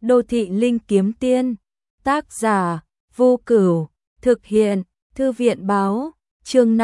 Đô thị linh kiếm tiên, tác giả, Vô Cửu, thực hiện, Thư viện báo, chương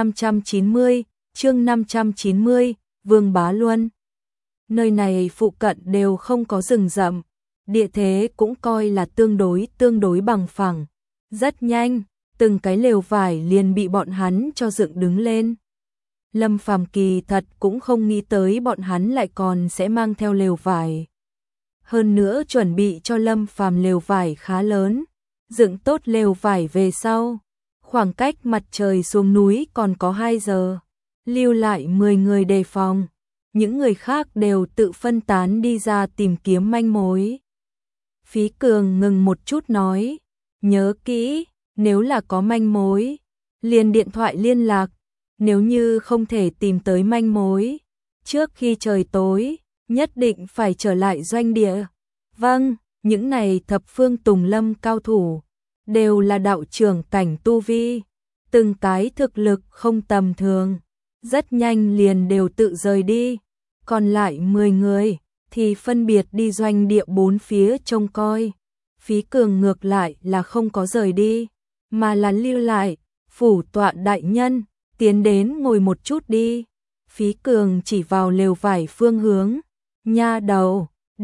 590, Vương Bá Luân. Nơi này phụ cận đều không có rừng rậm, địa thế cũng coi là tương đối bằng phẳng. Rất nhanh, từng cái lều vải liền bị bọn hắn cho dựng đứng lên. Lâm Phàm kỳ thật cũng không nghĩ tới bọn hắn lại còn sẽ mang theo lều vải. Hơn nữa chuẩn bị cho Lâm Phàm lều vải khá lớn, dựng tốt lều vải về sau. Khoảng cách mặt trời xuống núi còn có 2 giờ, lưu lại 10 người đề phòng. Những người khác đều tự phân tán đi ra tìm kiếm manh mối. Phí Cường ngừng một chút nói, nhớ kỹ, nếu là có manh mối, liền điện thoại liên lạc, nếu như không thể tìm tới manh mối, trước khi trời tối, nhất định phải trở lại doanh địa. Vâng, những này thập phương tùng lâm cao thủ, đều là đạo trưởng cảnh tu vi, từng cái thực lực không tầm thường, rất nhanh liền đều tự rời đi, còn lại 10 người thì phân biệt đi doanh địa 4 phía trông coi. Phí Cường ngược lại là không có rời đi, mà là lưu lại, phủ tọa đại nhân, tiến đến ngồi một chút đi. Phí Cường chỉ vào lều vải phương hướng, nha đầu,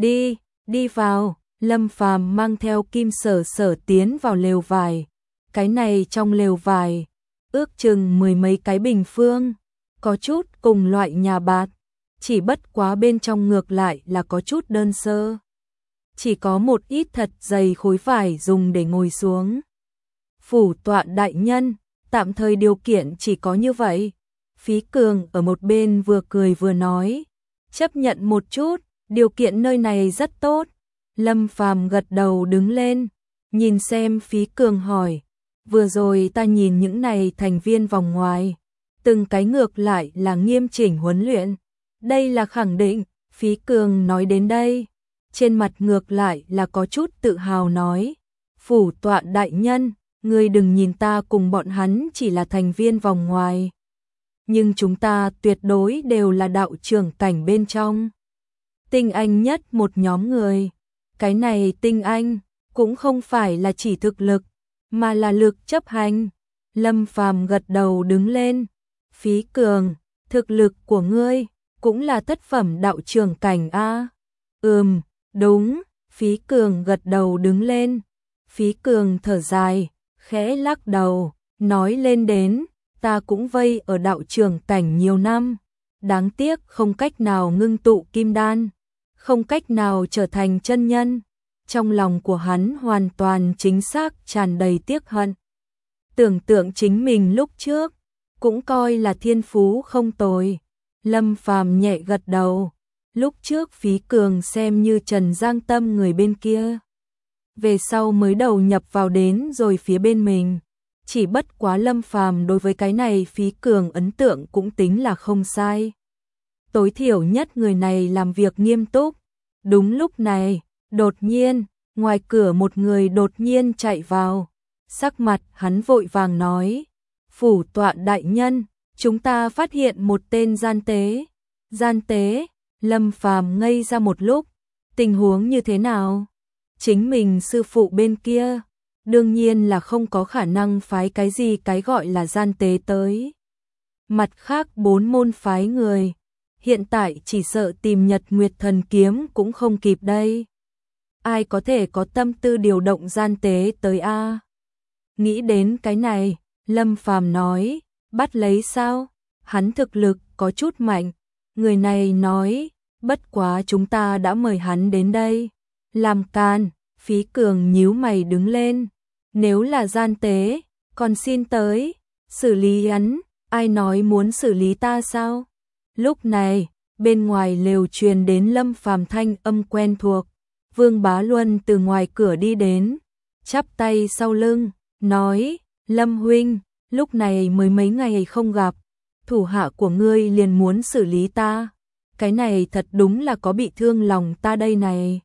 đi vào. Lâm Phàm mang theo Kim Sở Sở tiến vào lều vải. Cái này trong lều vải, ước chừng 10 mấy cái bình phương, có chút cùng loại nhà bạt, chỉ bất quá bên trong ngược lại là có chút đơn sơ. Chỉ có một ít thật dày khối vải dùng để ngồi xuống. Phủ tọa đại nhân, tạm thời điều kiện chỉ có như vậy. Phí Cường ở một bên vừa cười vừa nói, chấp nhận một chút, điều kiện nơi này rất tốt. Lâm Phàm gật đầu đứng lên, nhìn xem Phí Cường hỏi, vừa rồi ta nhìn những này thành viên vòng ngoài, từng cái ngược lại là nghiêm chỉnh huấn luyện. Đây là khẳng định. Phí Cường nói đến đây, trên mặt ngược lại là có chút tự hào nói, phủ tọa đại nhân, ngươi đừng nhìn ta cùng bọn hắn chỉ là thành viên vòng ngoài, nhưng chúng ta tuyệt đối đều là đạo trưởng cảnh bên trong, tinh anh nhất một nhóm người. Cái này tinh anh cũng không phải là chỉ thực lực, mà là lực chấp hành. Lâm Phàm gật đầu đứng lên, Phí Cường, thực lực của ngươi cũng là thất phẩm đạo trưởng cảnh a? Đúng. Phí Cường gật đầu đứng lên. Phí Cường thở dài, khẽ lắc đầu, nói lên đến, ta cũng vây ở đạo trưởng cảnh nhiều năm, đáng tiếc không cách nào ngưng tụ kim đan, không cách nào trở thành chân nhân. Trong lòng của hắn hoàn toàn chính xác tràn đầy tiếc hận. Tưởng tượng chính mình lúc trước cũng coi là thiên phú không tồi. Lâm Phàm nhẹ gật đầu, lúc trước Phí Cường xem như Trần Giang Tâm người bên kia, về sau mới đầu nhập vào đến rồi phía bên mình. Chỉ bất quá Lâm Phàm đối với cái này Phí Cường ấn tượng cũng tính là không sai. Tối thiểu nhất người này làm việc nghiêm túc. Đúng lúc này, đột nhiên, ngoài cửa một người đột nhiên chạy vào. Sắc mặt hắn vội vàng nói, phủ tọa đại nhân, chúng ta phát hiện một tên gian tế. Gian tế? Lâm Phàm ngây ra một lúc, tình huống như thế nào? Chính mình sư phụ bên kia, đương nhiên là không có khả năng phái cái gì cái gọi là gian tế tới. Mặt khác 4 môn phái người, hiện tại chỉ sợ tìm Nhật Nguyệt Thần Kiếm cũng không kịp đây. Ai có thể có tâm tư điều động gian tế tới a? Nghĩ đến cái này, Lâm Phàm nói, bắt lấy sao? Hắn thực lực có chút mạnh. Người này nói, bất quá chúng ta đã mời hắn đến đây. Làm can. Phí Cường nhíu mày đứng lên. Nếu là gian tế, còn xin tới, xử lý hắn. Ai nói muốn xử lý ta sao? Lúc này, bên ngoài lều truyền đến Lâm Phàm thanh âm quen thuộc. Vương Bá Luân từ ngoài cửa đi đến, chắp tay sau lưng, nói, Lâm huynh, lúc này mới mấy ngày không gặp, thủ hạ của ngươi liền muốn xử lý ta. Cái này thật đúng là có bị thương lòng ta đây này.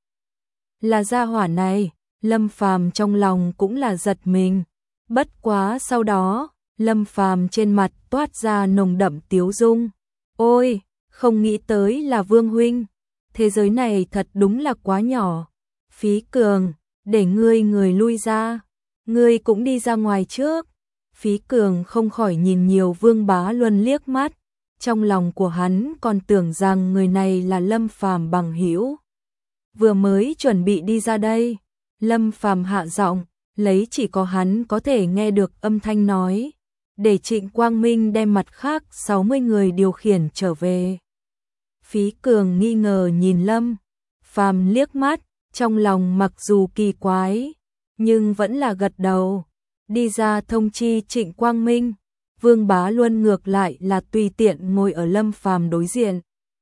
Là gia hỏa này, Lâm Phàm trong lòng cũng là giật mình. Bất quá sau đó, Lâm Phàm trên mặt toát ra nồng đậm tiếu dung. Ôi, không nghĩ tới là Vương huynh. Thế giới này thật đúng là quá nhỏ. Phí Cường, để người lui ra, ngươi cũng đi ra ngoài trước. Phí Cường không khỏi nhìn nhiều Vương Bá Luân liếc mắt, trong lòng của hắn còn tưởng rằng người này là Lâm Phàm bằng hữu. Vừa mới chuẩn bị đi ra đây, Lâm Phàm hạ giọng, lấy chỉ có hắn có thể nghe được âm thanh nói, để Trịnh Quang Minh đem mặt khác 60 người điều khiển trở về. Phí Cường nghi ngờ nhìn Lâm Phàm liếc mắt, trong lòng mặc dù kỳ quái, nhưng vẫn là gật đầu, đi ra thông chi Trịnh Quang Minh. Vương Bá Luân ngược lại là tùy tiện ngồi ở Lâm Phàm đối diện.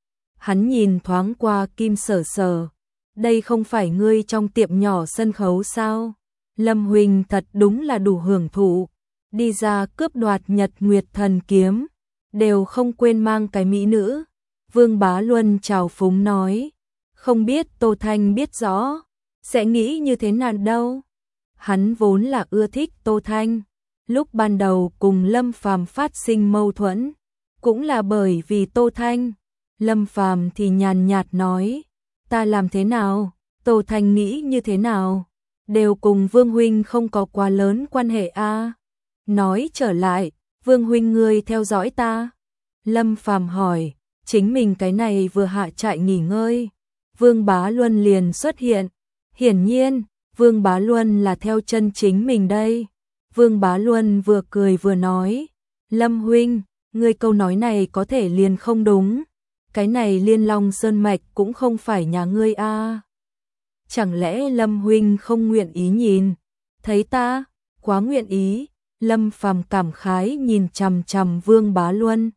Hắn nhìn thoáng qua Kim Sở Sở, đây không phải ngươi trong tiệm nhỏ sân khấu sao? Lâm huynh thật đúng là đủ hưởng thụ, đi ra cướp đoạt Nhật Nguyệt Thần Kiếm, đều không quên mang cái mỹ nữ. Vương Bá Luân chào phúng nói, không biết Tô Thanh biết rõ, sẽ nghĩ như thế nào đâu. Hắn vốn là ưa thích Tô Thanh, lúc ban đầu cùng Lâm Phàm phát sinh mâu thuẫn, cũng là bởi vì Tô Thanh. Lâm Phàm thì nhàn nhạt nói, ta làm thế nào, Tô Thanh nghĩ như thế nào, đều cùng Vương huynh không có quá lớn quan hệ a. Nói trở lại, Vương huynh ngươi theo dõi ta? Lâm Phàm hỏi, chính mình cái này vừa hạ trại nghỉ ngơi, Vương Bá Luân liền xuất hiện. Hiển nhiên, Vương Bá Luân là theo chân chính mình đây. Vương Bá Luân vừa cười vừa nói, Lâm huynh, ngươi câu nói này có thể liền không đúng, cái này Liên Long Sơn Mạch cũng không phải nhà ngươi a. Chẳng lẽ Lâm huynh không nguyện ý nhìn thấy ta? Quá nguyện ý. Lâm Phàm cảm khái nhìn chằm chằm Vương Bá Luân,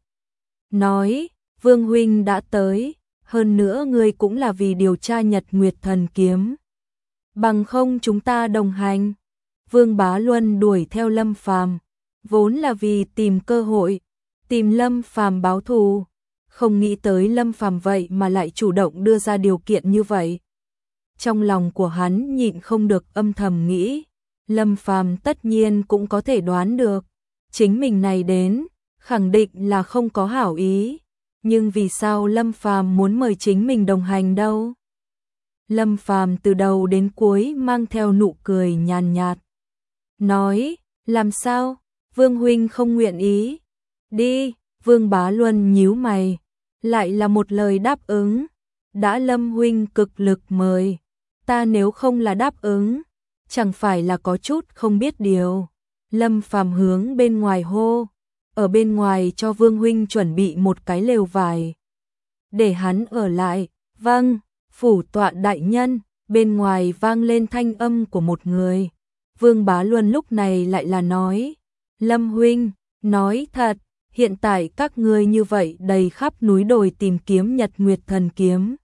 nói, Vương huynh đã tới, hơn nữa ngươi cũng là vì điều tra Nhật Nguyệt Thần Kiếm, bằng không chúng ta đồng hành. Vương Bá Luân đuổi theo Lâm Phàm, vốn là vì tìm cơ hội, tìm Lâm Phàm báo thù, không nghĩ tới Lâm Phàm vậy mà lại chủ động đưa ra điều kiện như vậy. Trong lòng của hắn nhịn không được âm thầm nghĩ, Lâm Phàm tất nhiên cũng có thể đoán được, chính mình này đến, khẳng định là không có hảo ý, nhưng vì sao Lâm Phàm muốn mời chính mình đồng hành đâu? Lâm Phàm từ đầu đến cuối mang theo nụ cười nhàn nhạt, nói, làm sao, Vương huynh không nguyện ý? Đi. Vương Bá Luân nhíu mày, lại là một lời đáp ứng, đã Lâm huynh cực lực mời, ta nếu không là đáp ứng, chẳng phải là có chút không biết điều. Lâm Phàm hướng bên ngoài hô, ở bên ngoài cho Vương huynh chuẩn bị một cái lều vải, để hắn ở lại. Vâng, phủ tọa đại nhân. Bên ngoài vang lên thanh âm của một người. Vương Bá Luân lúc này lại là nói, Lâm huynh, nói thật, hiện tại các ngươi như vậy đầy khắp núi đồi tìm kiếm Nhật Nguyệt Thần Kiếm,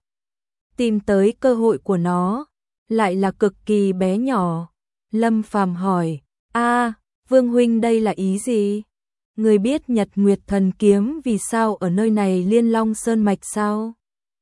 tìm tới cơ hội của nó, lại là cực kỳ bé nhỏ. Lâm Phàm hỏi, Vương huynh đây là ý gì? Người biết Nhật Nguyệt Thần Kiếm vì sao ở nơi này Liên Long Sơn Mạch sao?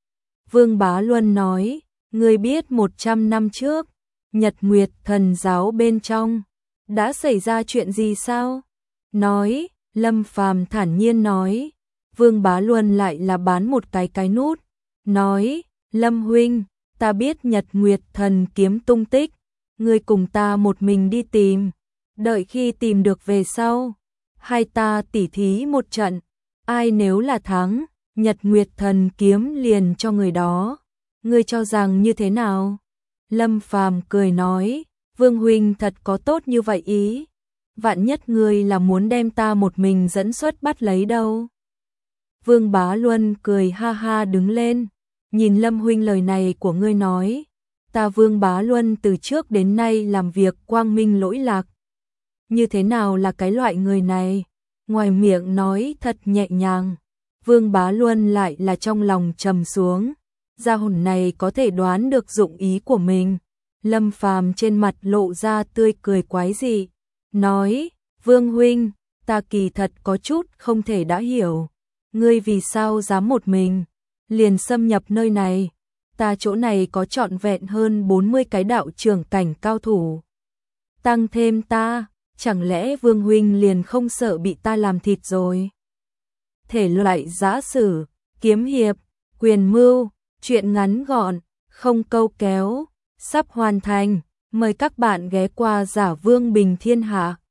Vương Bá Luân nói, người biết 100 năm trước, Nhật Nguyệt Thần Giáo bên trong, đã xảy ra chuyện gì sao? Nói, Lâm Phàm thản nhiên nói. Vương Bá Luân lại là bán một cái nút, nói, Lâm huynh, ta biết Nhật Nguyệt Thần Kiếm tung tích, ngươi cùng ta một mình đi tìm, đợi khi tìm được về sau, hai ta tỉ thí một trận, ai nếu là thắng, Nhật Nguyệt Thần Kiếm liền cho người đó, ngươi cho rằng như thế nào? Lâm Phàm cười nói, Vương huynh thật có tốt như vậy ý, vạn nhất ngươi là muốn đem ta một mình dẫn xuất bắt lấy đâu. Vương Bá Luân cười ha ha đứng lên, nhìn Lâm huynh lời này của ngươi nói, ta Vương Bá Luân từ trước đến nay làm việc quang minh lỗi lạc, như thế nào là cái loại người này? Ngoài miệng nói thật nhẹ nhàng, Vương Bá Luân lại là trong lòng trầm xuống, gia hồn này có thể đoán được dụng ý của mình. Lâm Phàm trên mặt lộ ra tươi cười quái dị, nói, Vương huynh, ta kỳ thật có chút không thể đã hiểu, ngươi vì sao dám một mình liền xâm nhập nơi này, ta chỗ này có trọn vẹn hơn 40 cái đạo trưởng cảnh cao thủ, tăng thêm ta, chẳng lẽ Vương huynh liền không sợ bị ta làm thịt rồi? Thể loại giã sử, kiếm hiệp, quyền mưu, truyện ngắn gọn, không câu kéo, sắp hoàn thành. Mời các bạn ghé qua Giả Vương Bình Thiên Hạ.